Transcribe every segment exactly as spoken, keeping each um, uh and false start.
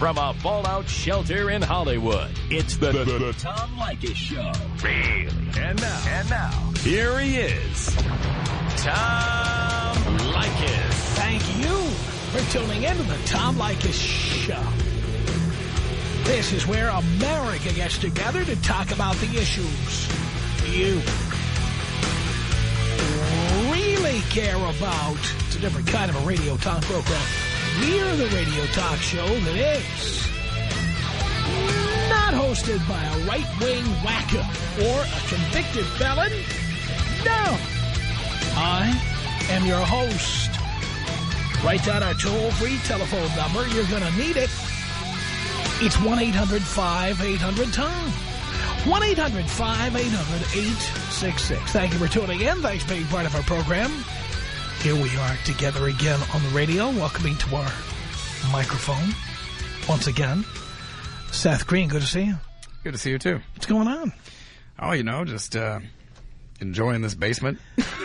from a fallout shelter in Hollywood, it's the, the, the Tom Leykis Show. Really? And now, and now, here he is, Tom Leykis. Thank you for tuning in to the Tom Leykis Show. This is where America gets together to talk about the issues you really care about. It's a different kind of a radio talk program. We're the radio talk show that is not hosted by a right-wing wacko or a convicted felon. No. I am your host. Write down our toll-free telephone number. You're going to need it. It's one eight hundred five eight hundred Tom. one eight hundred five eight hundred eight six six. Thank you for tuning in. Thanks for being part of our program. Here we are together again on the radio, welcoming to our microphone once again. Seth Green, good to see you. Good to see you, too. What's going on? Oh, you know, just uh, enjoying this basement.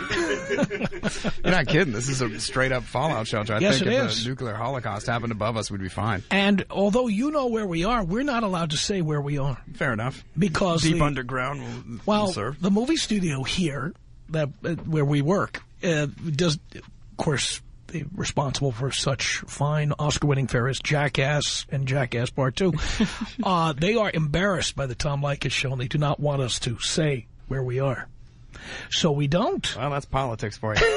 You're not kidding. This is a straight-up fallout shelter. I yes, think it if is. a nuclear holocaust happened above us, we'd be fine. And although you know where we are, we're not allowed to say where we are. Fair enough. Because Deep the, underground will, well, will serve. The movie studio here, that uh, where we work, uh, does, of course, they're responsible for such fine Oscar-winning fare as Jackass and Jackass Part two. uh, they are embarrassed by the Tom Leykis Show, and they do not want us to say where we are. So we don't. Well, that's politics for you.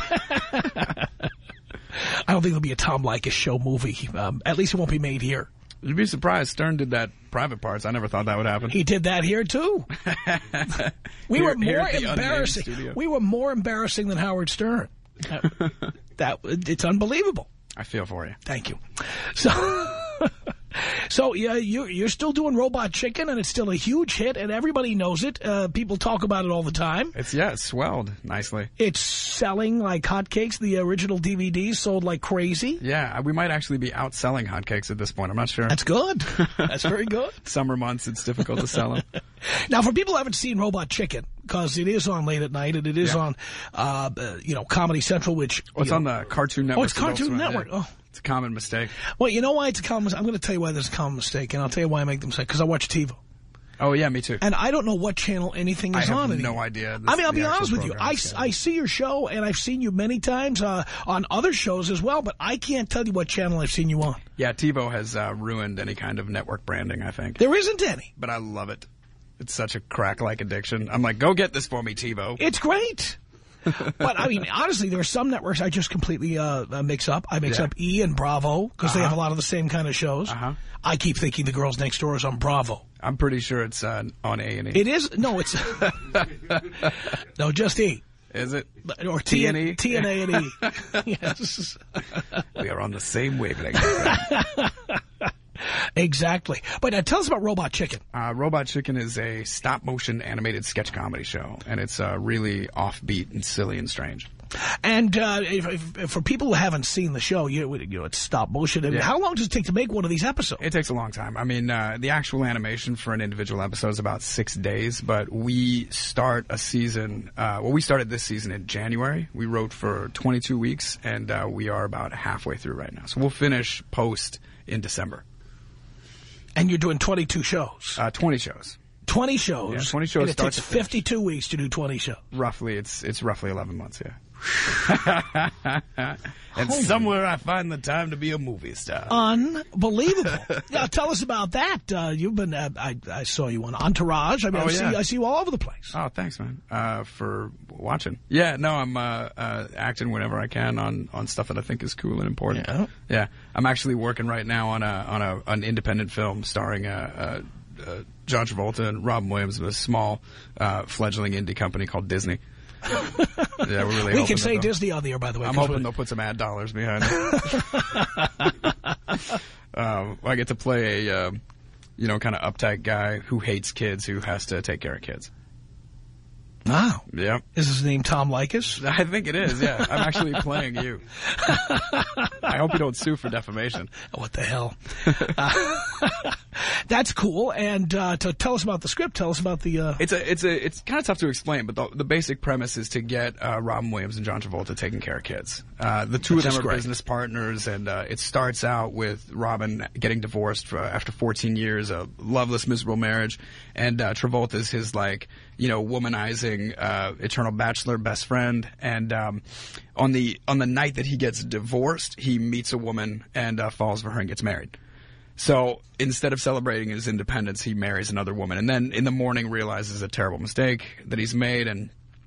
I don't think there'll be a Tom Leykis Show movie. Um, at least it won't be made here. You'd be surprised. Stern did that Private Parts. I never thought that would happen. He did that here, too. we here, were more embarrassing. We were more embarrassing than Howard Stern. that, that It's unbelievable. I feel for you. Thank you. So... So, yeah, you, you're still doing Robot Chicken, and it's still a huge hit, and everybody knows it. Uh, people talk about it all the time. It's, yeah, it's swelled nicely. It's selling like hotcakes. The original D V Ds sold like crazy. Yeah, we might actually be outselling hotcakes at this point. I'm not sure. That's good. That's very good. Summer months, it's difficult to sell them. Now, for people who haven't seen Robot Chicken, because it is on late at night, and it is yeah. on, uh, uh, you know, Comedy Central, which... Well, it's know, on the Cartoon Network. Oh, it's Cartoon Network. Yeah. Oh. It's a common mistake. Well, you know why it's a common mistake? I'm going to tell you why there's a common mistake, and I'll tell you why I make the mistake, because I watch TiVo. Oh, yeah, me too. And I don't know what channel anything is on on anymore. I have no idea. This, I mean, I'll be honest with you. I, schedule. I see your show, and I've seen you many times uh, on other shows as well, but I can't tell you what channel I've seen you on. Yeah, TiVo has uh, ruined any kind of network branding, I think. There isn't any. But I love it. It's such a crack-like addiction. I'm like, go get this for me, TiVo. It's great. But, I mean, honestly, there are some networks I just completely uh, mix up. I mix yeah. up E and Bravo, because uh-huh. they have a lot of the same kind of shows. Uh-huh. I keep thinking The Girls Next Door is on Bravo. I'm pretty sure it's uh, on A and E. It is? No, it's... no, just E. Is it? Or T and E? T and A and E. Yes. We are on the same wavelength. Exactly. But uh, tell us about Robot Chicken. Uh, Robot Chicken is a stop-motion animated sketch comedy show, and it's uh, really offbeat and silly and strange. And uh, if, if, for people who haven't seen the show, you, you know, it's stop motion. Yeah. How long does it take to make one of these episodes? It takes a long time. I mean, uh, the actual animation for an individual episode is about six days, but we start a season, uh, well, we started this season in January. We wrote for twenty-two weeks, and uh, we are about halfway through right now. So we'll finish post in December. And you're doing twenty-two shows? Uh, twenty shows. twenty shows? Yeah, twenty shows. And it takes fifty-two weeks to do twenty shows? Roughly. It's it's roughly eleven months, yeah. And Holy. Somewhere I find the time to be a movie star. Unbelievable. Now, tell us about that. Uh, you've been, uh, I, I saw you on Entourage. I mean, oh, I, yeah. see, I see you all over the place. Oh, thanks, man, uh, for watching. Yeah, no, I'm uh, uh, acting whenever I can on, on stuff that I think is cool and important. Yeah. Yeah. I'm actually working right now on a on a an independent film starring uh, uh, uh, John Travolta and Robin Williams with a small uh, fleggling indie company called Disney. Yeah, we're really. We can say Disney on the air, by the way. I'm hoping they'll put some ad dollars behind it. um, I get to play a, uh, you know, kind of uptight guy who hates kids who has to take care of kids. Wow. Yeah. Is his name Tom Leykis? I think it is, yeah. I'm actually playing you. I hope you don't sue for defamation. What the hell? uh, that's cool. And uh, to tell us about the script, tell us about the... Uh... It's a, it's a, it's kind of tough to explain, but the, the basic premise is to get uh, Robin Williams and John Travolta taking care of kids. Uh, the two Which of them are great. business partners, and uh, it starts out with Robin getting divorced for, after fourteen years, a loveless, miserable marriage, and uh, Travolta's his, like, you know, womanizing uh, eternal bachelor best friend, and um, on the on the night that he gets divorced, he meets a woman and uh, falls for her and gets married. So instead of celebrating his independence, he marries another woman, and then in the morning realizes a terrible mistake that he's made and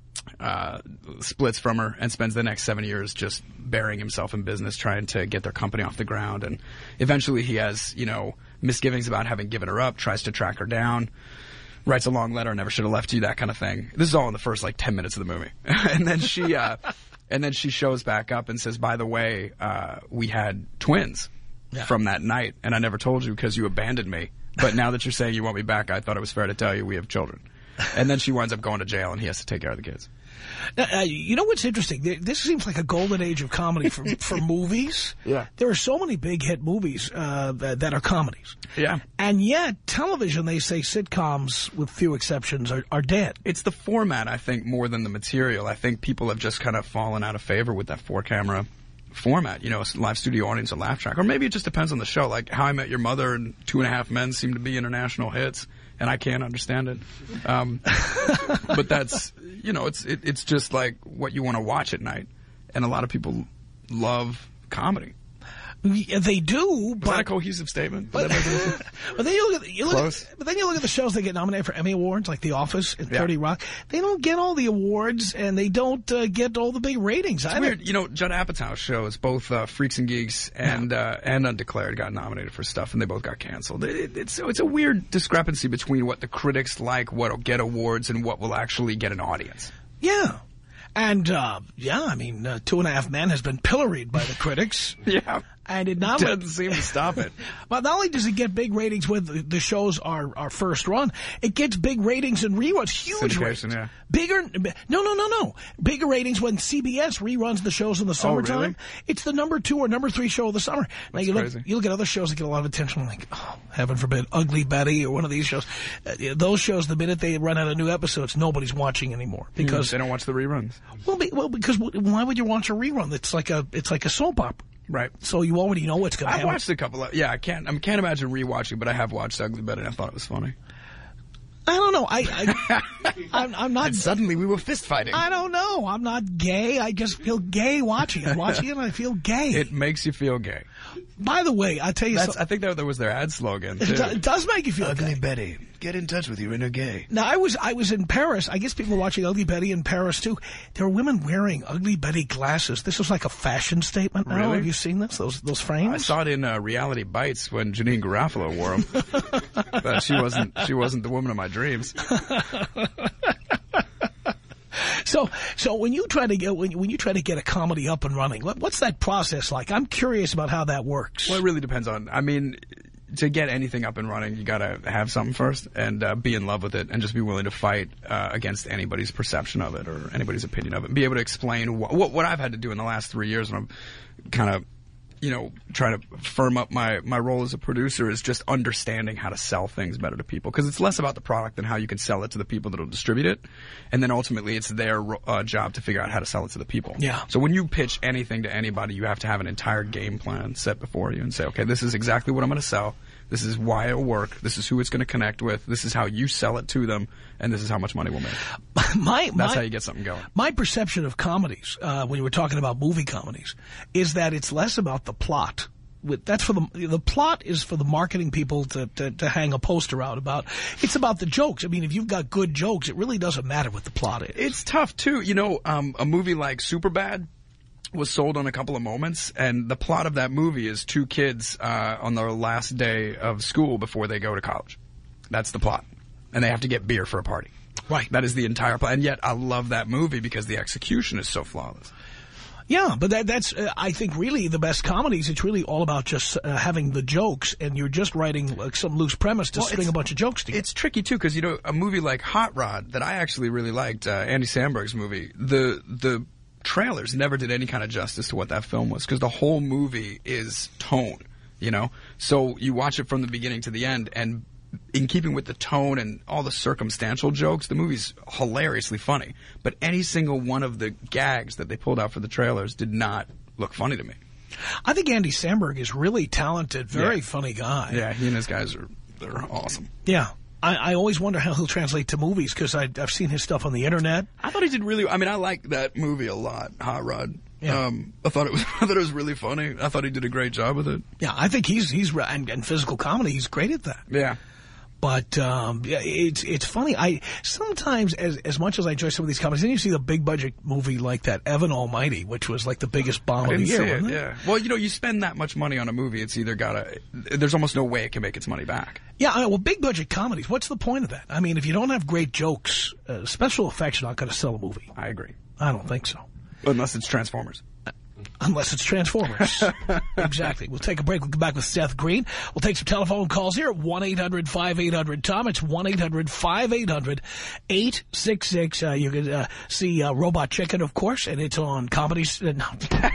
uh, splits from her and spends the next seven years just burying himself in business, trying to get their company off the ground. And eventually he has, you know, misgivings about having given her up, tries to track her down, writes a long letter, never should have left you, that kind of thing. This is all in the first, like, ten minutes of the movie. and then she uh, and then she shows back up and says, by the way, uh, we had twins yeah. from that night, and I never told you because you abandoned me. But now that you're saying you want me back, I thought it was fair to tell you we have children. And then she winds up going to jail, and he has to take care of the kids. Now, uh, you know what's interesting? This seems like a golden age of comedy for for movies. Yeah. There are so many big hit movies uh, that, that are comedies. Yeah. And yet, television, they say sitcoms, with few exceptions, are, are dead. It's the format, I think, more than the material. I think people have just kind of fallen out of favor with that four-camera format. You know, a live studio audience, a laugh track. Or maybe it just depends on the show. Like How I Met Your Mother and Two and a Half Men seem to be international hits. And I can't understand it. Um, but that's, you know, it's it, it's just like what you want to watch at night. And a lot of people love comedy. Yeah, they do, Was but... that a cohesive statement? But, but then you look at... You look Close. At, but then you look at the shows that get nominated for Emmy Awards, like The Office and yeah. thirty Rock. They don't get all the awards, and they don't uh, get all the big ratings. It's either. weird. You know, Judd Apatow's shows, both uh, Freaks and Geeks and yeah. uh, and Undeclared, got nominated for stuff, and they both got canceled. It, it's, it's a weird discrepancy between what the critics like, what will get awards, and what will actually get an audience. Yeah. And, uh, yeah, I mean, uh, Two and a Half Men has been pilloried by the critics. Yeah. And it not doesn't seem to stop it. But not only does it get big ratings when the, the shows are, are first run, it gets big ratings and reruns, huge ratings. Yeah. Bigger, no, no, no, no. Bigger ratings when C B S reruns the shows in the summertime. Oh, really? It's the number two or number three show of the summer. Now That's you look, crazy. you look at other shows that get a lot of attention, like, oh, heaven forbid, Ugly Betty or one of these shows. Uh, those shows, the minute they run out of new episodes, nobody's watching anymore because mm, they don't watch the reruns. Well, be, well, because why would you watch a rerun? It's like a, it's like a soap opera. Right. So you already know what's going to happen. I've watched a couple of, yeah, I can't, I can't imagine rewatching, but I have watched Ugly Betty and I thought it was funny. I don't know. I, I I'm, I'm not. And suddenly we were fist fighting. I don't know. I'm not gay. I just feel gay watching it. Watching it, and I feel gay. It makes you feel gay. By the way, I tell you That's, something. I think that, that was their ad slogan, too. It, do, it does make you feel Ugly gay. Betty, get in touch with your inner gay. Now, I was I was in Paris. I guess people were watching Ugly Betty in Paris, too. There were women wearing Ugly Betty glasses. This was like a fashion statement now. Really? Have you seen this? Those those frames? I saw it in uh, Reality Bites when Janine Garofalo wore them. But she wasn't, she wasn't the woman of my dreams. So, so when you try to get when, when you try to get a comedy up and running, what, what's that process like? I'm curious about how that works. Well, it really depends on. I mean, to get anything up and running, you got to have something first and uh, be in love with it, and just be willing to fight uh, against anybody's perception of it or anybody's opinion of it, and be able to explain wh what what I've had to do in the last three years when I'm kind of, you know, trying to firm up my, my role as a producer is just understanding how to sell things better to people. Because it's less about the product than how you can sell it to the people that will distribute it. And then ultimately it's their uh, job to figure out how to sell it to the people. Yeah. So when you pitch anything to anybody, you have to have an entire game plan set before you and say, okay, this is exactly what I'm going to sell. This is why it'll work. This is who it's going to connect with. This is how you sell it to them. And this is how much money we'll make. My, That's my, how you get something going. My perception of comedies, uh, when you were talking about movie comedies, is that it's less about the plot. That's for the the plot is for the marketing people to, to to hang a poster out about. It's about the jokes. I mean, if you've got good jokes, it really doesn't matter what the plot is. It's tough too. You know, um, a movie like Superbad was sold on a couple of moments, and the plot of that movie is two kids uh, on their last day of school before they go to college. That's the plot, and they have to get beer for a party. Right. That is the entire plot, and yet I love that movie because the execution is so flawless. Yeah, but that, that's, uh, I think, really the best comedies. It's really all about just uh, having the jokes, and you're just writing like, some loose premise to well, string a bunch of jokes together. It's tricky, too, because, you know, a movie like Hot Rod that I actually really liked, uh, Andy Samberg's movie, the the trailers never did any kind of justice to what that film was, because the whole movie is tone, you know? So you watch it from the beginning to the end, and in keeping with the tone and all the circumstantial jokes, the movie's hilariously funny. But any single one of the gags that they pulled out for the trailers did not look funny to me. I think Andy Samberg is really talented, very yeah. funny guy. Yeah, he and his guys are they're awesome. Yeah. I, I always wonder how he'll translate to movies, because I've seen his stuff on the Internet. I thought he did really... I mean, I like that movie a lot, Hot Rod. Yeah. Um, I thought it was I thought it was really funny. I thought he did a great job with it. Yeah, I think he's... he's and, and physical comedy, he's great at that. Yeah. But um, yeah, it's it's funny. I sometimes, as as much as I enjoy some of these comedies, then you see the big budget movie like that Evan Almighty, which was like the biggest bomb I of the didn't year. See it, wasn't it? Yeah. Well, you know, you spend that much money on a movie, it's either gotta. There's almost no way it can make its money back. Yeah. I, well, big budget comedies. What's the point of that? I mean, if you don't have great jokes, uh, special effects are not going to sell a movie. I agree. I don't think so. Unless it's Transformers. Unless it's Transformers. Exactly. We'll take a break. We'll come back with Seth Green. We'll take some telephone calls here at one eight hundred five eight hundred Tom. It's one eight hundred five eight hundred eight six six. Uh, you can uh, see uh, Robot Chicken, of course, and it's on Comedy... Uh, no.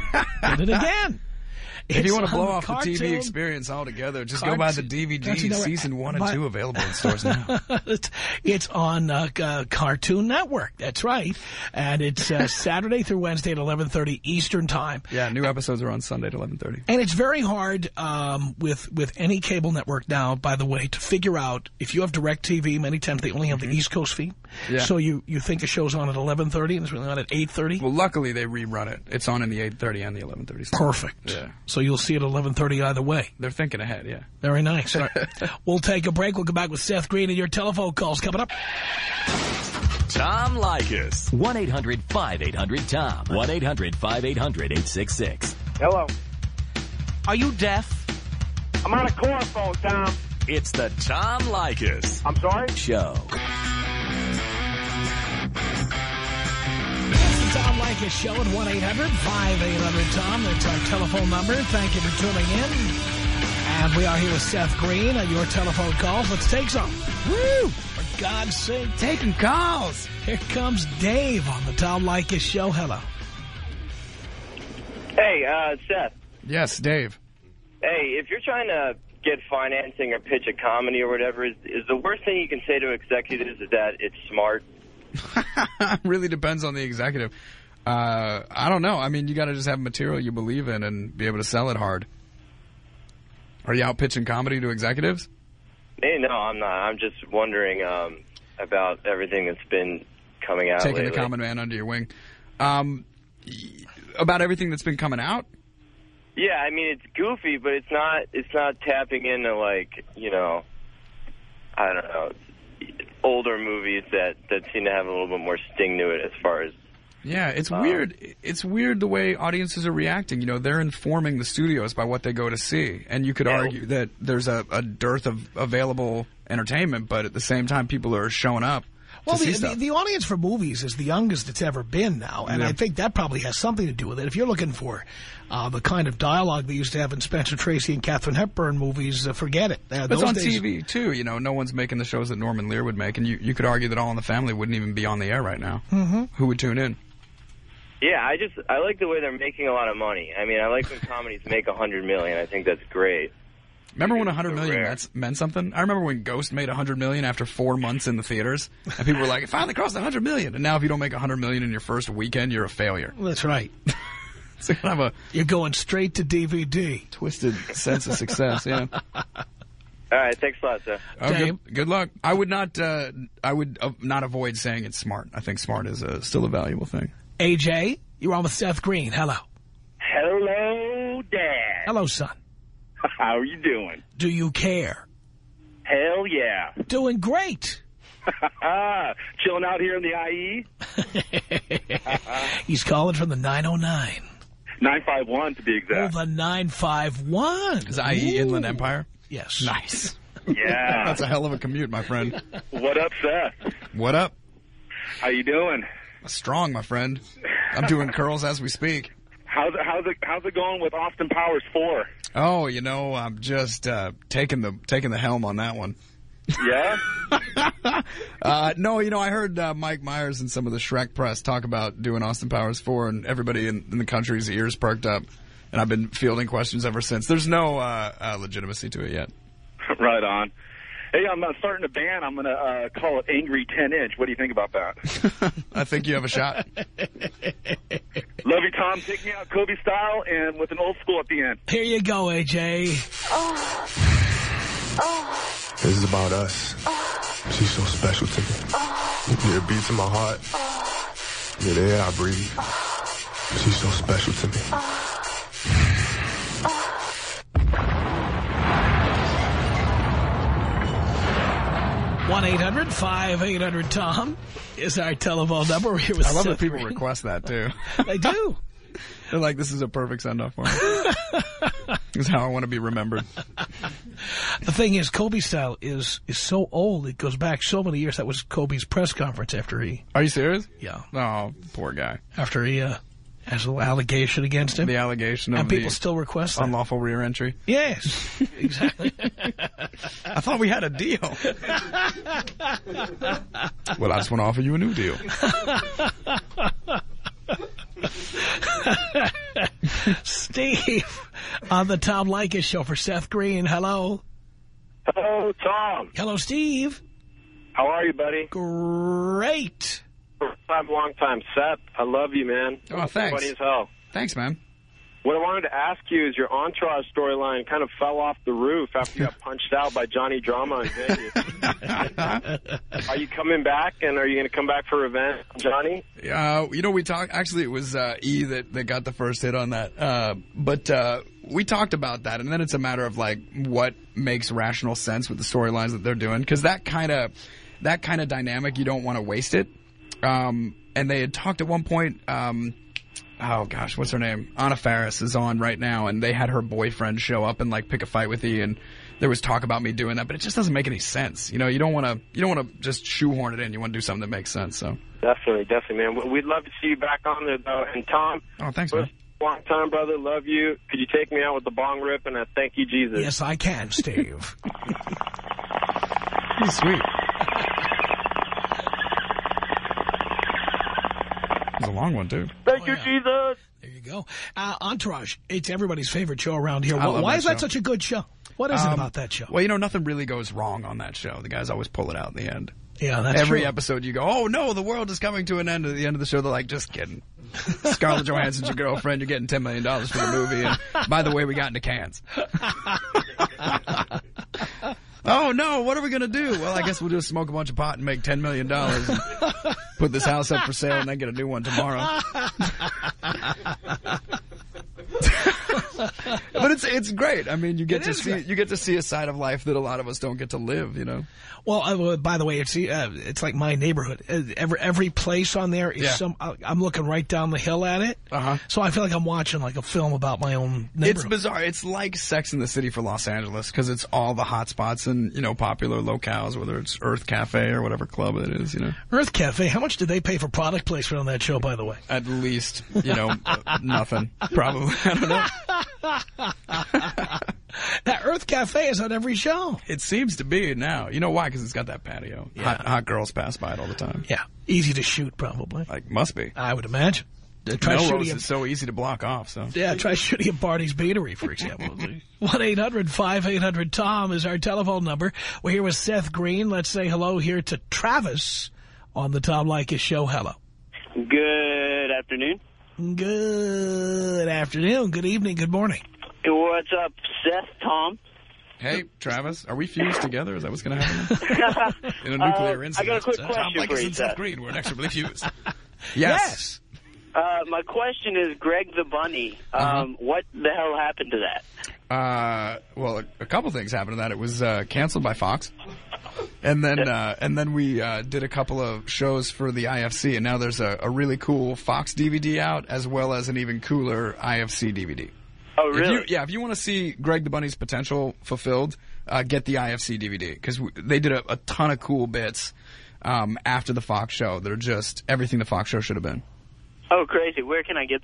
Did it again. If It's you want to blow off cartoon, the T V experience altogether, just cartoon, go buy the D V D, season one and two available in stores now. it's, it's on uh, uh, Cartoon Network. That's right. And it's uh, Saturday through Wednesday at eleven thirty Eastern Time. Yeah, new episodes are on Sunday at eleven thirty. And it's very hard um, with, with any cable network now, by the way, to figure out if you have DirecTV, many times they only have mm-hmm. the East Coast feed. Yeah. So you, you think a show's on at eleven thirty and it's really on at eight thirty? Well, luckily they rerun it. It's on in the eight thirty and the eleven thirty. Perfect. Yeah. So you'll see it at eleven thirty either way. They're thinking ahead, yeah. Very nice. Right. We'll take a break. We'll come back with Seth Green and your telephone calls coming up. Tom Leykis. one eight hundred five eight hundred Tom. one eight hundred five eight hundred eight six six. Hello. Are you deaf? I'm on a car phone, Tom. It's the Tom Leykis I'm sorry? Show. Tom Leykis Show at one eight hundred five eight hundred Tom. That's our telephone number. Thank you for tuning in. And we are here with Seth Green on your telephone calls. Let's take some. Woo! For God's sake. Taking calls. Here comes Dave on the Tom Leykis Show. Hello. Hey, uh, Seth. Yes, Dave. Hey, if you're trying to get financing or pitch a comedy or whatever, is, is the worst thing you can say to executives is that it's smart? Really depends on the executive. Uh, I don't know. I mean, you got to just have material you believe in and be able to sell it hard. Are you out pitching comedy to executives? Hey, no, I'm not. I'm just wondering um, about everything that's been coming out Taking lately. the common man under your wing. Um, about everything that's been coming out? Yeah, I mean, it's goofy, but it's not, it's not tapping into, like, you know, I don't know, older movies that, that seem to have a little bit more sting to it as far as... Yeah, it's um, weird. It's weird the way audiences are reacting. You know, they're informing the studios by what they go to see. And you could yeah. argue that there's a, a dearth of available entertainment, but at the same time, people are showing up Well, to the, see stuff. the, the audience for movies is the youngest it's ever been now, and Yeah. I think that probably has something to do with it. If you're looking for uh, the kind of dialogue they used to have in Spencer Tracy and Katharine Hepburn movies, uh, forget it. Uh, But it's those on days- T V, too. You know, no one's making the shows that Norman Lear would make, and you, you could argue that All in the Family wouldn't even be on the air right now. Mm-hmm. Who would tune in? Yeah, I just, I like the way they're making a lot of money. I mean, I like when comedies make a hundred million. I think that's great. Remember when It's a hundred so million rare. meant, meant something? I remember when Ghost made a hundred million after four months in the theaters, and people were like, "It finally crossed a hundred million." And now, if you don't make a hundred million in your first weekend, you're a failure. That's right. It's kind of a You're going straight to D V D. twisted sense of success. Yeah. All right, thanks a lot, sir. Oh, Dave? good, good luck. I would not. Uh, I would uh, not avoid saying it's smart. I think smart is uh, still a valuable thing. A J, you're on with Seth Green. Hello. Hello, Dad. Hello, son. How are you doing? Do you care? Hell yeah. Doing great. Chilling out here in the I E. He's calling from the nine oh nine. nine five one to be Oh, exact. the nine five one. Is I E Inland Empire? Yes. Nice. Yeah. That's a hell of a commute, my friend. What up, Seth? What up? How you doing? Strong, my friend. I'm doing curls as we speak. How's it, how's it, how's it going with Austin Powers four? Oh, you know, I'm just uh, taking the taking the helm on that one. Yeah? uh, no, you know, I heard uh, Mike Myers and some of the Shrek press talk about doing Austin Powers four, and everybody in, in the country's ears perked up, and I've been fielding questions ever since. There's no uh, uh, legitimacy to it yet. Right on. Hey, I'm uh, starting a band. I'm going to uh, call it Angry ten inch. What do you think about that? I think you have a shot. Love you, Tom. Take me out Kobe style and with an old school at the end. Here you go, A J. Oh. Oh. This is about us. Oh. She's so special to me. Oh. Yeah, it beats in my heart. Oh. Yeah, the air I breathe. Oh. She's so special to me. Oh. one eight hundred five eight hundred Tom is our telephone number. We're here with I love Seth that people Green. request that, too. They do. They're like, this is a perfect send-off for me. This is how I want to be remembered. The thing is, Kobe style is is so old. It goes back so many years. That was Kobe's press conference after he... Are you serious? Yeah. Oh, poor guy. After he uh, has a little allegation against him. The allegation of And people the still request that. unlawful rear entry. Yes, exactly. I thought we had a deal. Well, I just want to offer you a new deal. Steve, on the Tom Leykis show for Seth Green. Hello. Hello, Tom. Hello, Steve. How are you, buddy? Great. First time, long time. Seth, I love you, man. Oh, thanks. Funny as hell. Thanks, man. What I wanted to ask you is your Entourage storyline kind of fell off the roof after you got punched out by Johnny Drama in Vegas. Are you coming back, and are you going to come back for revenge, Johnny? Uh, you know, we talked, actually it was uh, E that, that got the first hit on that. Uh, but uh, we talked about that, and then it's a matter of, like, what makes rational sense with the storylines that they're doing. Because that kind of that kind of dynamic, you don't want to waste it. Um, and they had talked at one point... Um, Oh, gosh, what's her name? Anna Faris is on right now, and they had her boyfriend show up and, like, pick a fight with you, and there was talk about me doing that, but it just doesn't make any sense. You know, you don't want to you don't want to just shoehorn it in. You want to do something that makes sense, so. Definitely, definitely, man. We'd love to see you back on there, though. And, Tom, oh, thanks, man. Long time, brother. Love you. Could you take me out with the bong rip and a thank you, Jesus? Yes, I can, Steve. He's sweet. It's a long one, too. Thank Oh, you, yeah. Jesus. There you go. Uh, Entourage, it's everybody's favorite show around here. I love Why that is that show. such a good show? What is it Um, about that show? Well, you know, nothing really goes wrong on that show. The guys always pull it out in the end. Yeah, that's Every true. episode you go, oh, no, the world is coming to an end. At the end of the show, they're like, just kidding. Scarlett Johansson's your girlfriend. You're getting ten million dollars for the movie. And by the way, we got into cans. Oh, no, what are we going to do? Well, I guess we'll just smoke a bunch of pot and make ten million dollars and put this house up for sale and then get a new one tomorrow. But it's it's great. I mean, you get It to is see great. you get to see a side of life that a lot of us don't get to live, you know. Well, uh, by the way, it's uh, it's like my neighborhood. Uh, every every place on there is Yeah. some. Uh, I'm looking right down the hill at it, Uh-huh. so I feel like I'm watching like a film about my own It's neighborhood. bizarre. It's like Sex in the City for Los Angeles because it's all the hot spots and, you know, popular locales, whether it's Earth Cafe or whatever club it is, you know. Earth Cafe. How much did they pay for product placement on that show? By the way, At least, you know, uh, nothing. Probably. I don't know. that Earth Cafe is on every show. It seems to be now. You know why? Because it's got that patio. Yeah. Hot, hot girls pass by it all the time. Yeah, easy to shoot, probably. Like, must be. I would imagine. Uh, try Melrose shooting. is so easy to block off, so. Yeah, try shooting at Barney's Beanery, for example. one eight hundred five eight hundred Tom is our telephone number. We're here with Seth Green. Let's say hello here to Travis on the Tom Leykis show. Hello. Good afternoon. Good afternoon. Good evening. Good morning. What's up, Seth, Tom? Hey, Travis, are we fused together? Is that what's going to happen? In a nuclear Uh, incident. I got a quick Tom question Leykis for you, and Seth Seth. Green, we're inexorably fused. Yes. Yes. Uh, my question is, Greg the Bunny, um, Uh-huh. what the hell happened to that? Uh, well, a, a couple things happened to that. It was uh, canceled by Fox, and then uh, and then we uh, did a couple of shows for the I F C, and now there's a, a really cool Fox D V D out, as well as an even cooler I F C D V D. Oh, If really? you, yeah, if you want to see Greg the Bunny's potential fulfilled, uh, get the I F C D V D, because they did a, a ton of cool bits um, after the Fox show that are just everything the Fox show should have been. Oh, crazy. Where can I get that?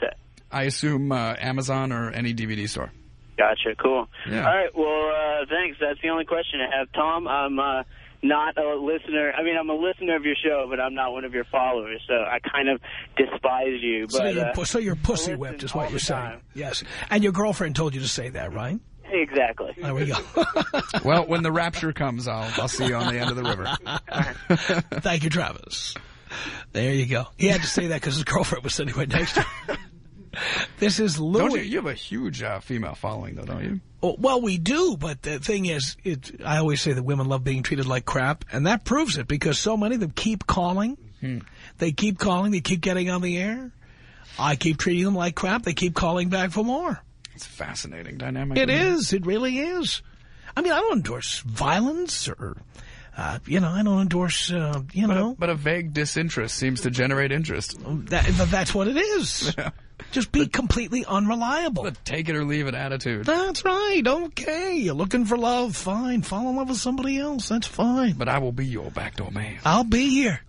I assume uh, Amazon or any D V D store. Gotcha. Cool. Yeah. All right. Well, uh, thanks. That's the only question I have. Tom, I'm uh, not a listener. I mean, I'm a listener of your show, but I'm not one of your followers, so I kind of despise you. But, so, you're, uh, so you're pussy whipped is what you're saying. time. Yes. And your girlfriend told you to say that, right? Exactly. There we go. Well, when the rapture comes, I'll, I'll see you on the end of the river. Thank you, Travis. There you go. He had to say that because his girlfriend was sitting right next to him. This is Louis. Don't you, you have a huge uh, female following, though, don't you? Oh, well, we do, but the thing is, it, I always say that women love being treated like crap, and that proves it because so many of them keep calling. Hmm. They keep calling. They keep getting on the air. I keep treating them like crap. They keep calling back for more. It's a fascinating dynamic. It is. It really is. I mean, I don't endorse violence or, uh, you know, I don't endorse, uh, you but know. A, but a vague disinterest seems to generate interest. That, that's what it is. Yeah. Just be completely unreliable. The take it or leave it attitude. That's right. Okay. You're looking for love. Fine. Fall in love with somebody else. That's fine. But I will be your backdoor man. I'll be here.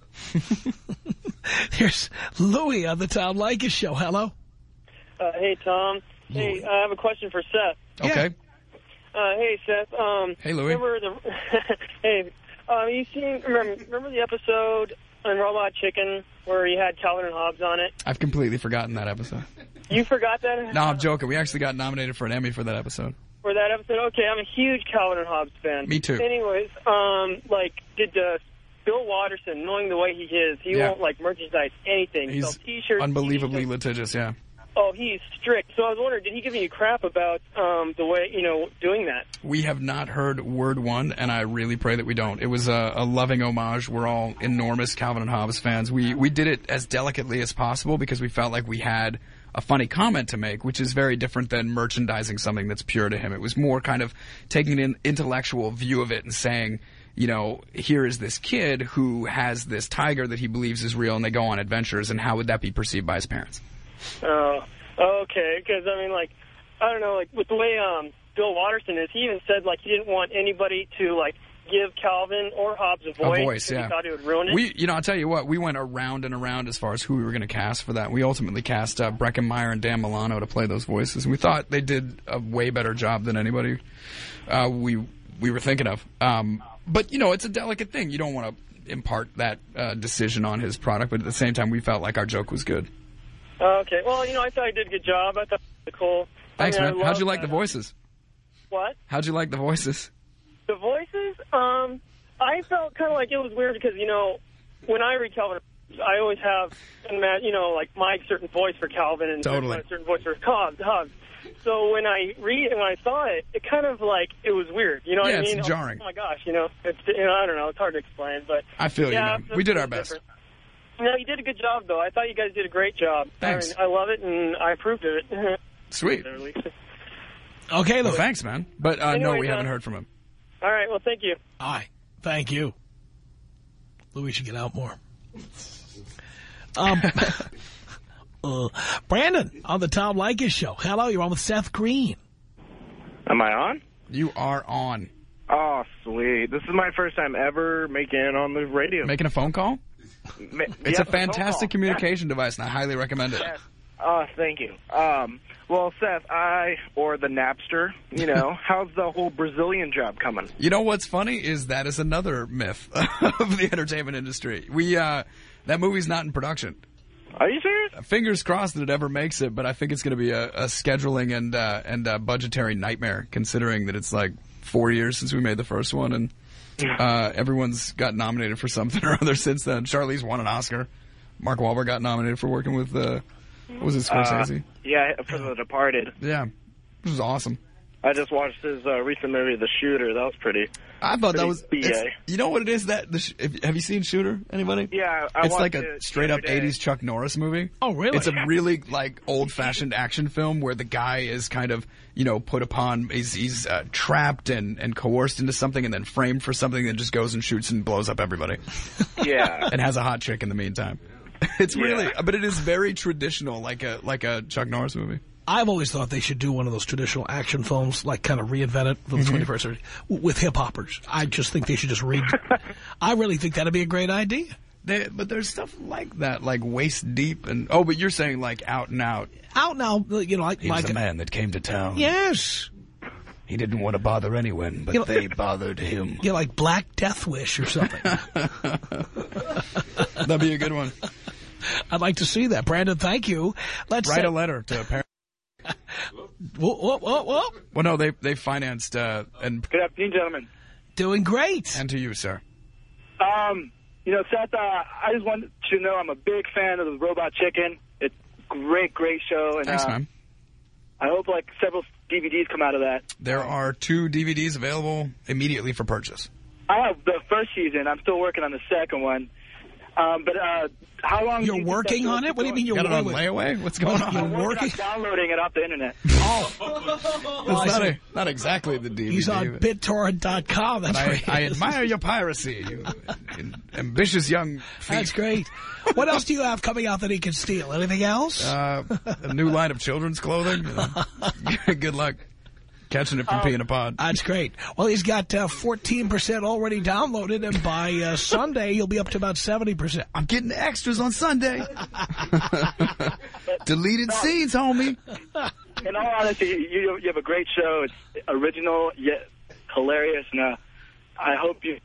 Here's Louis on the Tom Leykis show. Hello. Uh, hey, Tom. Hey, I have a question for Seth. Okay. Uh, hey, Seth. Um, hey, Louis. Remember the? hey, um, you seen? Remember, remember the episode on Robot Chicken where you had Calvin and Hobbes on it? I've completely forgotten that episode. You forgot that? No, I'm joking. We actually got nominated for an Emmy for that episode. For that episode? Okay, I'm a huge Calvin and Hobbes fan. Me too. Anyways, um, like, did uh, Bill Watterson, knowing the way he is, he yeah. won't, like, merchandise anything. He's sell T-shirts, unbelievably T-shirts. litigious, yeah. Oh, he's strict. So I was wondering, did he give you crap about um, the way, you know, doing that? We have not heard word one, and I really pray that we don't. It was a, a loving homage. We're all enormous Calvin and Hobbes fans. We we did it as delicately as possible because we felt like we had a funny comment to make, which is very different than merchandising something that's pure to him. It was more kind of taking an intellectual view of it and saying, you know, here is this kid who has this tiger that he believes is real, and they go on adventures, and how would that be perceived by his parents? Oh, okay. Because, I mean, like, I don't know, like, with the way um, Bill Watterson is, he even said, like, he didn't want anybody to, like, give Calvin or Hobbes a voice. A voice, yeah. He thought it would ruin it. We, you know, I'll tell you what, we went around and around as far as who we were going to cast for that. We ultimately cast uh, Breckenmeyer and Dan Milano to play those voices, and we thought they did a way better job than anybody uh, we we were thinking of. Um, but, you know, it's a delicate thing. You don't want to impart that uh, decision on his product, but at the same time, we felt like our joke was good. Okay. Well, you know, I thought I did a good job. I thought it was cool. Thanks, I mean, man. I How'd you like that. the voices? What? How'd you like the voices? The voices? Um, I felt kind of like it was weird because, you know, when I read Calvin, I always have, you know, like my certain voice for Calvin and totally. a certain voice for Hobbes. Hobbes. So when I read it, when I saw it, it kind of like, it was weird. You know yeah, what I mean? It's jarring. Oh, my gosh, you know, it's, you know, I don't know. It's hard to explain, but. I feel yeah, you, man. We did our best. Different. No, you did a good job, though. I thought you guys did a great job. Thanks. I, mean, I love it, and I approved of it. Sweet. Okay, well, thanks, man. But uh, anyway, no, we John. haven't heard from him. All right, well, thank you. All right, thank you. Louis should get out more. Um, uh, Brandon, on the Tom Leykis show. Hello, you're on with Seth Green. Am I on? You are on. Oh, sweet. This is my first time ever making it on the radio. Making a phone call? Ma it's yes, a fantastic a communication device, and I highly recommend it. Yes. Oh, thank you. Um, well, Seth, I, or the Napster, you know, how's the whole Brazilian job coming? You know what's funny is that is another myth of the entertainment industry. We, uh, that movie's not in production. Are you serious? Fingers crossed that it ever makes it, but I think it's going to be a, a scheduling and uh, and a budgetary nightmare, considering that it's like four years since we made the first one, and uh, everyone's got nominated for something or other since then. Charlize won an Oscar. Mark Wahlberg got nominated for working with, uh, what was it, Scorsese? Uh, yeah, for The Departed. Yeah, this was awesome. I just watched his uh, recent movie, The Shooter. That was pretty. I thought that was. B A. You know what it is? That the sh have you seen Shooter? Anybody? Yeah, I it's like a it straight up eighties Chuck Norris movie. Oh, really? It's a really like old fashioned action film where the guy is kind of you know put upon. He's, he's uh, trapped and and coerced into something and then framed for something and just goes and shoots and blows up everybody. Yeah, and has a hot chick in the meantime. It's yeah. really, but it is very traditional, like a like a Chuck Norris movie. I've always thought they should do one of those traditional action films, like kind of reinvent it for the mm-hmm. twenty-first century, with hip-hoppers. I just think they should just read. I really think that'd be a great idea. They, but there's stuff like that, like waist deep, and oh, but you're saying like out and out. Out and out, you know, like He was like a man that came to town. Yes. He didn't want to bother anyone, but You know, they bothered him. You know, like Black Death Wish or something. That'd be a good one. I'd like to see that, Brandon. Thank you. Let's write uh, a letter to a parent. Whoa, whoa, whoa, whoa. Well, no, they they financed uh, and Good afternoon, gentlemen. Doing great. and to you, sir. Um, you know, Seth, uh, I just wanted you to know I'm a big fan of the Robot Chicken. It's a great, great show. And, Thanks, uh, man. I hope, like, several D V Ds come out of that. There are two D V Ds available immediately for purchase. I have the first season. I'm still working on the second one. Um, but uh, how long... You're do you think working that on it? What do you mean you're Got it on wait, wait. layaway? What's going on? You're I'm working working? on downloading it off the internet. Oh. It's not, a, not exactly the D V D. He's on but- BitTorrent dot com. That's but where he I, I is. admire your piracy, you ambitious young feet. That's great. What else do you have coming out that he can steal? Anything else? Uh, a new line of children's clothing. Uh, good luck catching it from peeing a pod. That's great. Well, he's got uh, fourteen percent already downloaded, and by uh, Sunday, you'll be up to about seventy percent. I'm getting the extras on Sunday. Deleted scenes, homie. In all honesty, you, you have a great show. It's original, yet hilarious. And uh, I hope you...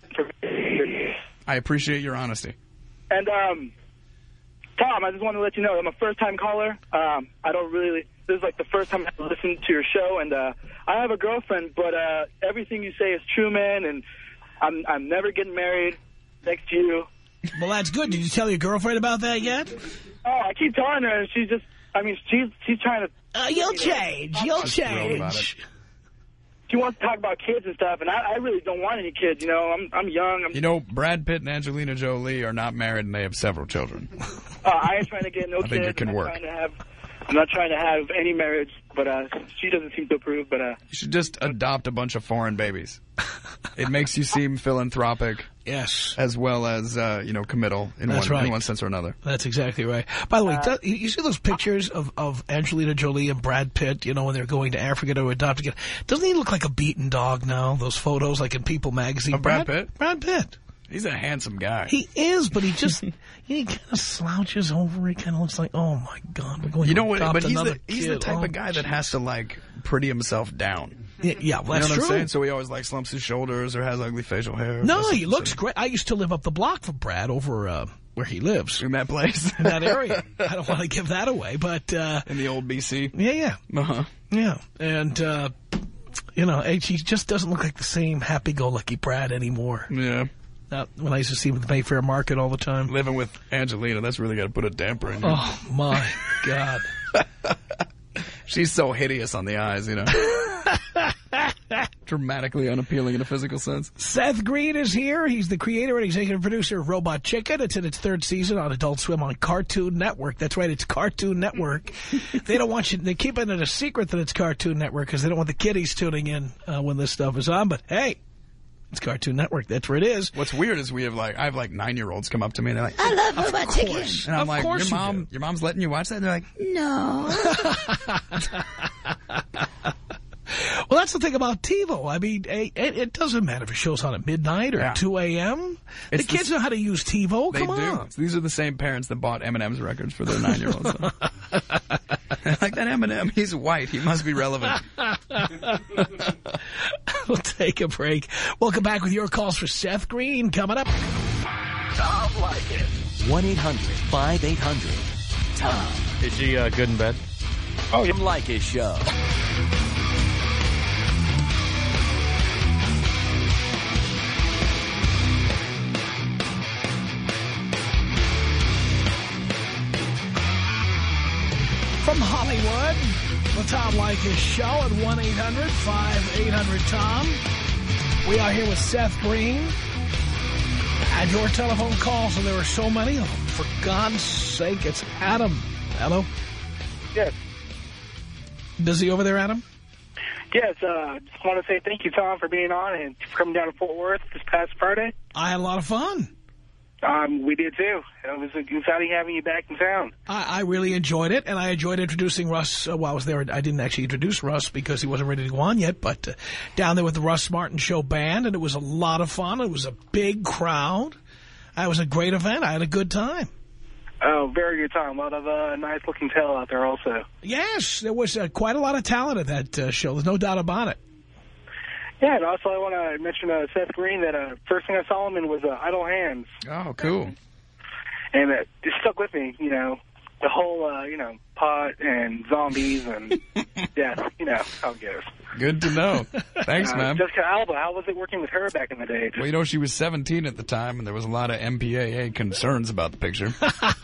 I appreciate your honesty. And, um, Tom, I just want to let you know, I'm a first-time caller. Um, I don't really... This is like the first time I've listened to your show, and uh, I have a girlfriend, but uh, everything you say is true, man, and I'm I'm never getting married next to you. Well, that's good. Did you tell your girlfriend about that yet? Oh, I keep telling her, and she's just, I mean, she's she's trying to... Uh, you'll change. You'll Just thrilled about change. it. She wants to talk about kids and stuff, and I, I really don't want any kids, you know. I'm I'm young. I'm, You know, Brad Pitt and Angelina Jolie are not married, and they have several children. uh, I ain't trying to get no I kids. think it can I'm not work. Trying to have, I'm not trying to have any marriage, but uh, she doesn't seem to approve, but... Uh, You should just adopt a bunch of foreign babies. It makes you seem philanthropic. Yes. As well as, uh, you know, committal in That's one, right. in one sense or another. That's exactly right. By the way, uh, do, you see those pictures of, of Angelina Jolie and Brad Pitt, you know, when they're going to Africa to adopt again? Doesn't he look like a beaten dog now, those photos, like in People magazine? Of Brad Pitt? Brad Pitt. He's a handsome guy. He is, but he just, he kind of slouches over. He kind of looks like, oh, my God, we're going You to know what? adopt But he's another the, he's kid. the type Oh, of guy that has to, like, pretty himself down. Yeah, yeah well, that's you know what true. I'm saying? So he always, like, slumps his shoulders or has ugly facial hair. No, he looks great. I used to live up the block from Brad over uh, where he lives. In that place? In that area. I don't want to give that away, but... Uh, in the old B C? Yeah, yeah. Uh-huh. Yeah, and, uh, you know, he just doesn't look like the same happy-go-lucky Brad anymore. Yeah. Not when I used to see him at the Mayfair Market all the time. Living with Angelina, that's really got to put a damper in you. Oh, my God. She's so hideous on the eyes, you know. Dramatically unappealing in a physical sense. Seth Green is here. He's the creator and executive producer of Robot Chicken. It's in its third season on Adult Swim on Cartoon Network. That's right, it's Cartoon Network. They don't want you, they're keeping it a secret that it's Cartoon Network because they don't want the kiddies tuning in uh, when this stuff is on. But hey, it's Cartoon Network. That's where it is. What's weird is we have like, I have like nine-year-olds come up to me and they're like, I love Of Robot course. Chicken. and I'm Of like, course your you mom, do. your mom's letting you watch that? And they're like, No. Well, that's the thing about TiVo. I mean, it, it doesn't matter if it shows on at midnight or Yeah. two A M The It's kids the- know how to use TiVo. they Come do. on. These are the same parents that bought Eminem's records for their nine-year-olds. Like that Eminem, he's white. He must be relevant. We'll take a break. Welcome back with your calls for Seth Green coming up. Tom Leykis. one eight hundred five eight hundred Tom. Is she uh, good in bed? Oh, Tom Leykis Show. From Hollywood, the Tom Leykis Show at one eight hundred five eight hundred Tom. We are here with Seth Green. And your telephone calls, and there are so many of them. For God's sake, it's Adam. Hello? yes. Busy over there, Adam? Yes, uh, just want to say thank you, Tom, for being on and for coming down to Fort Worth this past Friday. I had a lot of fun. Um, we did, too. It was exciting having you back in town. I, I really enjoyed it, and I enjoyed introducing Russ. Uh, while I was there, I didn't actually introduce Russ because he wasn't ready to go on yet, but uh, down there with the Russ Martin Show band, and it was a lot of fun. It was a big crowd. That was a great event. I had a good time. Oh, very good time. A lot of uh, nice-looking talent out there also. Yes, there was uh, quite a lot of talent at that uh, show. There's no doubt about it. Yeah, and also I want to mention uh, Seth Green, that uh, first thing I saw him in was uh, Idle Hands. Oh, cool. And it just stuck with me, you know, the whole, uh, you know, pot and zombies and death, you know, how it goes. Good to know. Thanks, uh, man. Jessica Alba, how was it working with her back in the day? Well, you know, she was seventeen at the time, and there was a lot of M P A A concerns about the picture.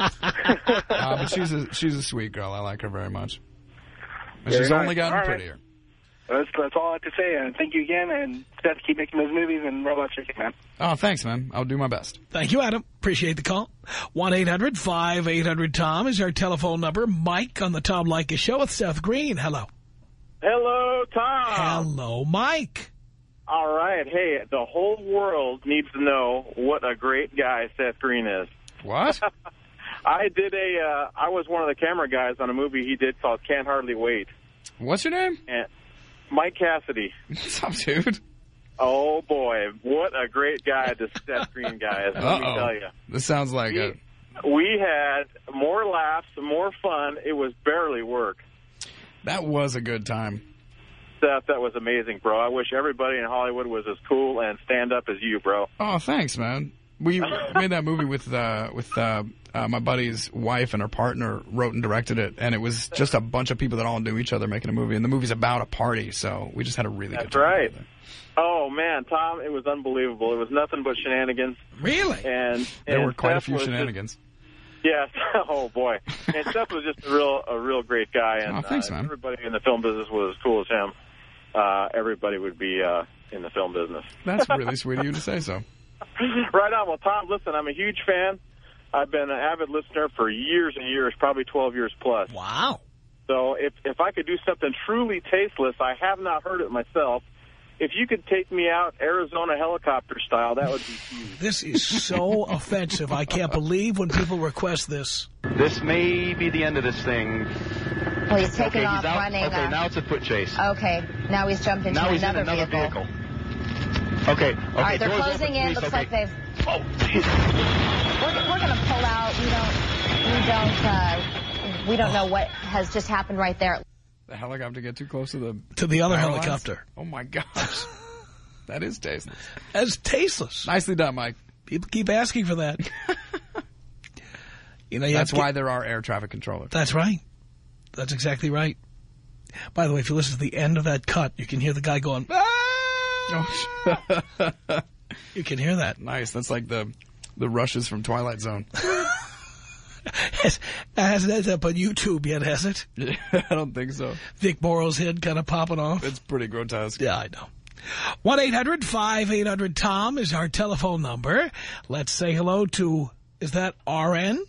uh, but she's a she's a sweet girl. I like her very much. And she's Very only nice. gotten All right. prettier. That's, that's all I have to say. And thank you again, and Seth, keep making those movies and Robot Chicken, man. Oh, thanks, man. I'll do my best. Thank you, Adam. Appreciate the call. one eight hundred five eight hundred Tom is our telephone number. Mike on the Tom Leykis Show with Seth Green. Hello. Hello, Tom. Hello, Mike. All right. Hey, the whole world needs to know what a great guy Seth Green is. What? I did a, uh, I was one of the camera guys on a movie he did called Can't Hardly Wait. What's your name? And Mike Cassidy. What's up, dude? Oh, boy. What a great guy this Seth Green guy is. Let Uh-oh. me tell you. This sounds like we, it. We had more laughs, more fun. It was barely work. That was a good time. Seth, that was amazing, bro. I wish everybody in Hollywood was as cool and stand-up as you, bro. Oh, thanks, man. We made that movie with uh, with uh, uh, my buddy's wife, and her partner wrote and directed it, and it was just a bunch of people that all knew each other making a movie, and the movie's about a party, so we just had a really That's good time. right. Oh, man, Tom, it was unbelievable. It was nothing but shenanigans. Really? And, There and were quite Seth a few was shenanigans. Just, yes. Oh, boy. And Seth was just a real a real great guy, and Oh, thanks, uh, man. everybody in the film business was as cool as him. Uh, everybody would be uh, in the film business. That's really sweet of you to say so. Right on. Well, Tom, listen, I'm a huge fan. I've been an avid listener for years and years, probably twelve years plus. Wow. So if, if I could do something truly tasteless, I have not heard it myself. If you could take me out Arizona helicopter style, that would be huge. This is so offensive. I can't believe when people request this. This may be the end of this thing. Well, he's taking okay, off he's out. running. Okay, uh, now it's a foot chase. Okay, now he's jumped into now he's another, in another vehicle. vehicle. Okay, okay. All right, they're doors closing open, in. please. Looks okay. like they've... Oh, geez. We're, we're going to pull out. We don't, we don't, uh, we don't know what has just happened right there. The helicopter get too close to the... To the other power lines? helicopter. Oh, my gosh. That is tasteless. That's tasteless. Nicely done, Mike. People keep asking for that. You know, you That's have to why get- there are air traffic controllers. That's right. That's exactly right. By the way, if you listen to the end of that cut, you can hear the guy going, ah! You can hear that. Nice. That's like the the rushes from Twilight Zone. Has, hasn't ended up on YouTube yet, has it? I don't think so. Vic Morrow's head kind of popping off. It's pretty grotesque. Yeah, I know. one eight hundred five eight hundred Tom is our telephone number. Let's say hello to, is that R N?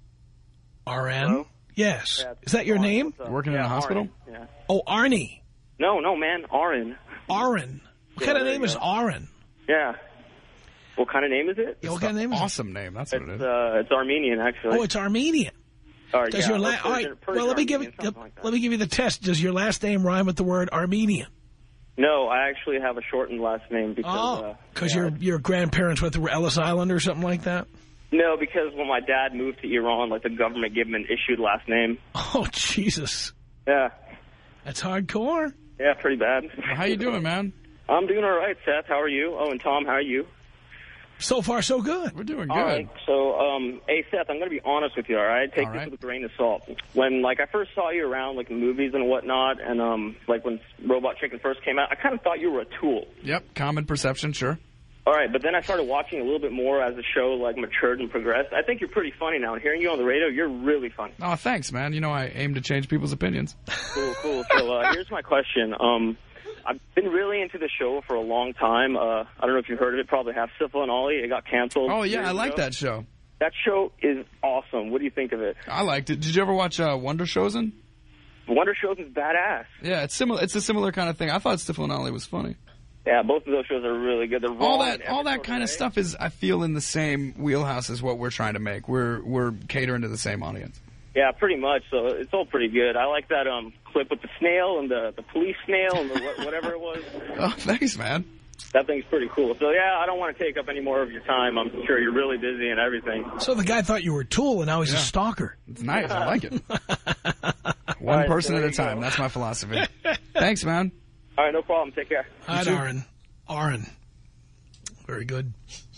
R N? Hello? Yes. Yeah, is that your Arn. name? Working in a hospital? Yeah. Oh, Arnie. No, no, man, Arin. Arin. What Yeah, kind of there name you is go. Arin? Yeah. What kind of name is it? Yeah, what kind of name is it? Awesome name. That's what it It's, is. uh, it's Armenian, actually. Oh, it's Armenian. Or, Does yeah, your or la- Persian- all right. Persian Well, let me give Armenian, you, something like that. let me give you the test. Does your last name rhyme with the word Armenian? No, I actually have a shortened last name because... Oh, uh, because yeah, your your grandparents went to Ellis Island or something like that? No, because when my dad moved to Iran, like, the government gave him an issued last name. Oh, Jesus. Yeah. That's hardcore. Yeah, pretty bad. Well, how you doing, man? I'm doing all right, Seth. How are you? Oh, and Tom, how are you? So far, so good. We're doing good. All right. So, um, hey, Seth, I'm going to be honest with you, all right? Take All this right. with a grain of salt. When, like, I first saw you around, like, in movies and whatnot, and, um, like, when Robot Chicken first came out, I kind of thought you were a tool. Yep, common perception, sure. All right, but then I started watching a little bit more as the show, like, matured and progressed. I think you're pretty funny now. And hearing you on the radio, you're really funny. Oh, thanks, man. You know I aim to change people's opinions. Cool, cool. So uh, here's my question. Um, I've been really into the show for a long time. Uh, I don't know if you've heard of it. Probably have. Syphil and Ollie. It got canceled. Oh, yeah, years I like ago. that show. That show is awesome. What do you think of it? I liked it. Did you ever watch uh, Wonder Chosen? Wonder Chosen is badass. Yeah, it's similar. It's a similar kind of thing. I thought Syphil and Ollie was funny. Yeah, both of those shows are really good. They're All raw that, in all every that sort kind of way. stuff is, I feel, in the same wheelhouse as what we're trying to make. We're we're catering to the same audience. Yeah, pretty much. So it's all pretty good. I like that um clip with the snail and the, the police snail and the, wha- whatever it was. Oh, thanks, man. that thing's pretty cool. So, yeah, I don't want to take up any more of your time. I'm sure you're really busy and everything. So the guy thought you were Tool, and now he's Yeah. a stalker. It's nice. I like it. One right, person so at there a you time. go. That's my philosophy. Thanks, man. All right, no problem. Take care. All right, Aaron. Aaron. Very good.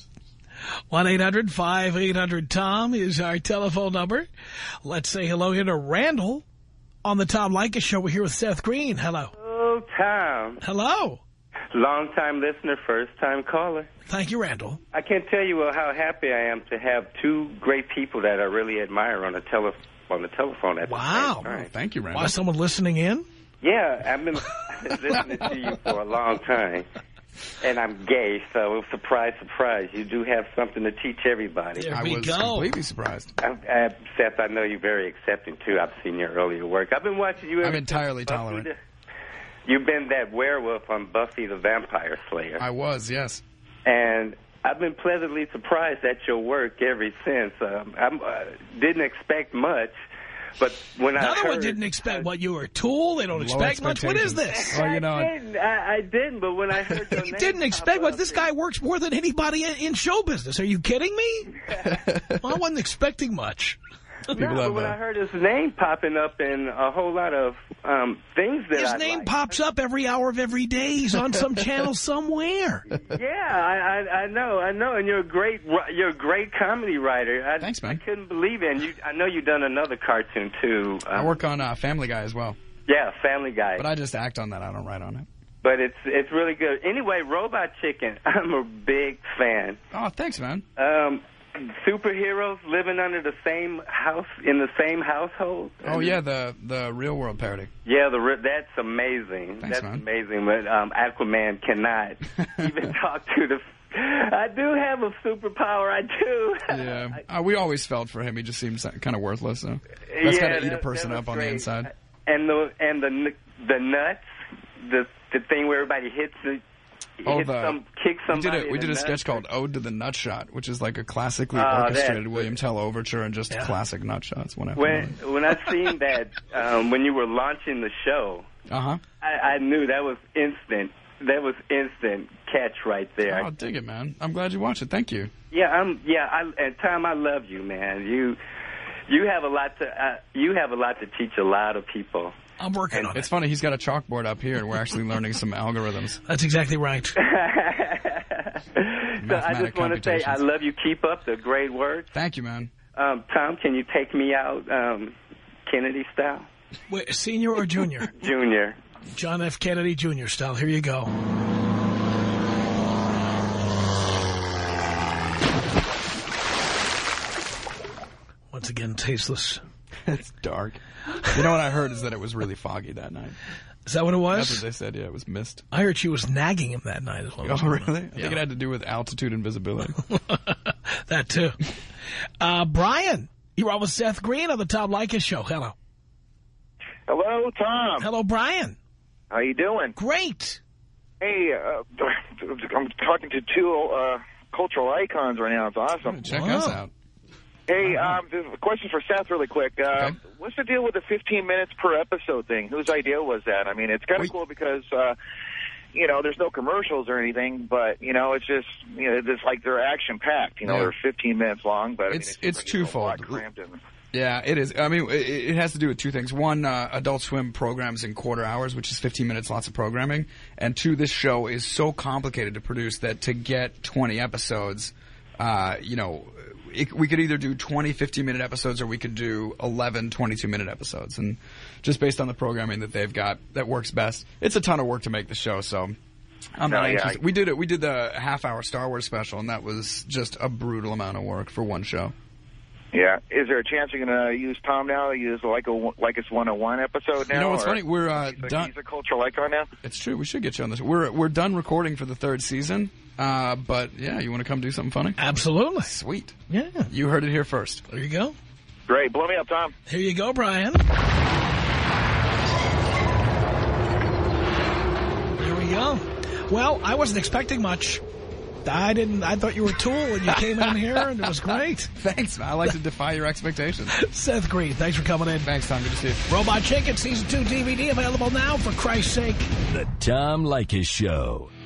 one eight hundred five eight hundred Tom is our telephone number. Let's say hello here to Randall on the Tom Leykis Show. We're here with Seth Green. Hello. Oh, Tom. Hello. Long-time listener, first-time caller. Thank you, Randall. I can't tell you uh, how happy I am to have two great people that I really admire on the, tele on the telephone at Wow. the same time. Thank you, Randall. Why, someone listening in? Yeah, I've been listening to you for a long time. And I'm gay, so surprise, surprise. You do have something to teach everybody. There I we was go. completely surprised. I, I, Seth, I know you're very accepting, too. I've seen your earlier work. I've been watching you. I'm ever entirely since Buffy tolerant. the- You've been that werewolf on Buffy the Vampire Slayer. I was, yes. And I've been pleasantly surprised at your work ever since. Um, I uh, didn't expect much, but when I Another heard... one didn't expect what you were a Tool. They don't Low expect much. What is expectations. this? Well, you know, I didn't, I, I didn't, but when I heard your He name didn't pop expect what up, this guy works more than anybody in, in show business. Are you kidding me? Well, I wasn't expecting much. No, People but have, when uh, I heard his name popping up in a whole lot of um, things that His I name like. pops up every hour of every day. He's on some channel somewhere. Yeah, I, I I know, I know, and you're a great you're a great comedy writer. I, Thanks, man. I couldn't believe it. And you, I know you've done another cartoon too. Um, I work on uh, Family Guy as well. Yeah, Family Guy. But I just act on that. I don't write on it. But it's it's really good. Anyway, Robot Chicken, I'm a big fan. Oh, thanks, man. Um, superheroes living under the same house in the same household. Oh, yeah, the the real world parody. Yeah, the re- that's amazing. Thanks, that's man. amazing. But um, Aquaman cannot even talk to the. I do have a superpower. I do. Yeah, uh, we always felt for him. He just seems kind of worthless. So that's yeah, got to eat a that- person that up was on the great. inside. And the and the n- the nuts, the the thing where everybody hits the. Oh, hit the, some, kick we somebody did a, we in did the a sketch nuts. called Ode to the Nut Shot, which is like a classically Oh, orchestrated that's- William Tell overture and just Yeah. classic nut shots. One after When when I seen that um, when you were launching the show, Uh huh. I, I knew that was instant. That was instant catch right there. Oh, dig it, man. I'm glad you watched it. Thank you. Yeah, I'm. Yeah, I, and Tom, I love you, man. You you have a lot to uh, you have a lot to teach a lot of people. I'm working on It's it. funny. He's got a chalkboard up here, and we're actually learning some algorithms. That's exactly right. So I just want to say I love you. Keep up the great work. Thank you, man. Um, Tom, can you take me out um, Kennedy style? Wait, senior or junior? Junior. John F. Kennedy Junior style. Here you go. Once again, tasteless. It's dark. You know what I heard is that it was really foggy that night. Is that what it was? That's what they said. Yeah, it was mist. I heard she was nagging him that night as well. Oh, really? I Yeah. think it had to do with altitude and visibility. That too. Uh, Brian, you're on with Seth Green on the Tom Leykis Show. Hello. Hello, Tom. Hello, Brian. How you doing? Great. Hey, uh, I'm talking to two uh, cultural icons right now. It's awesome. Check us out. Hey, um, the question for Seth really quick. Uh, Okay. What's the deal with the fifteen minutes per episode thing? Whose idea was that? I mean, it's kind of cool because, uh, you know, there's no commercials or anything, but, you know, it's just, you know, it's like they're action-packed. You know, Yeah. they're fifteen minutes long, but I mean, It's it's, it's like, you know, a lot twofold. crammed in. Yeah, it is. I mean, it, it has to do with two things. One, uh, Adult Swim programs in quarter hours, which is fifteen minutes, lots of programming. And two, this show is so complicated to produce that to get twenty episodes, uh, you know, it, we could either do twenty fifteen-minute episodes or we could do eleven twenty-two-minute episodes. And just based on the programming that they've got, that works best. It's a ton of work to make the show, so I'm No, not yeah, anxious. I- We did it. We did the half-hour Star Wars special, and that was just a brutal amount of work for one show. Yeah. Is there a chance you're going to use Tom now? Use like a like it's one oh one episode now? You know what's or- funny? We're uh, he's, a, done. he's a cultural icon now? It's true. We should get you on this. We're we're done recording for the third season. Uh, but yeah, you want to come do something funny? Absolutely. Sweet. Yeah. You heard it here first. There you go. Great. Blow me up, Tom. Here you go, Brian. Here we go. Well, I wasn't expecting much. I didn't. I thought you were a tool, and you came in here, and it was great. Thanks, man. I like to defy your expectations. Seth Green, thanks for coming in. Thanks, Tom. Good to see you. Robot Chicken Season two D V D available now, for Christ's sake. The Tom Leykis Show.